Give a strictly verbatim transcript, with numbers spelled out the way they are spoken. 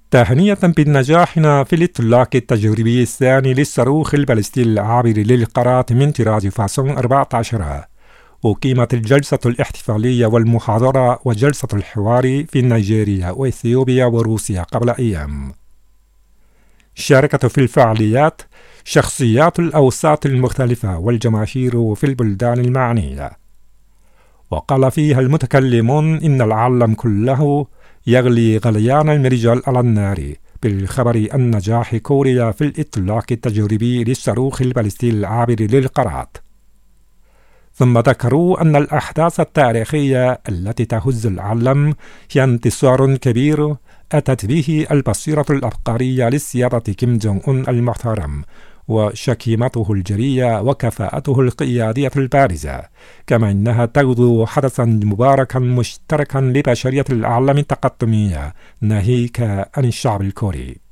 تهنئة بنجاحنا في الإطلاق التجريبي الثاني للصاروخ البالستي العابر للقارات من طراز فاسون أربعة عشر. أقيمت الجلسة الاحتفالية والمحاضرة وجلسة الحوار في نيجيريا وإثيوبيا وروسيا قبل أيام. شاركت في الفعاليات شخصيات الأوساط المختلفة والجماهير في البلدان المعنية. وقال فيها المتكلمون إن العالم كله يغلي غليان المرجل على النار بالخبر عن نجاح كوريا في الإطلاق التجريبي للصاروخ البالستي العابر للقارات. ثم ذكروا أن الأحداث التاريخية التي تهز العالم هي انتصار كبير أتت به البصيرة العبقرية للسيادة كيم جونغ أون المحترم وشكيمته الجرية وكفاءته القيادية البارزة، كما إنها تغدو حدثا مباركا مشتركا لبشرية العالم التقدمية ناهيك عن الشعب الكوري.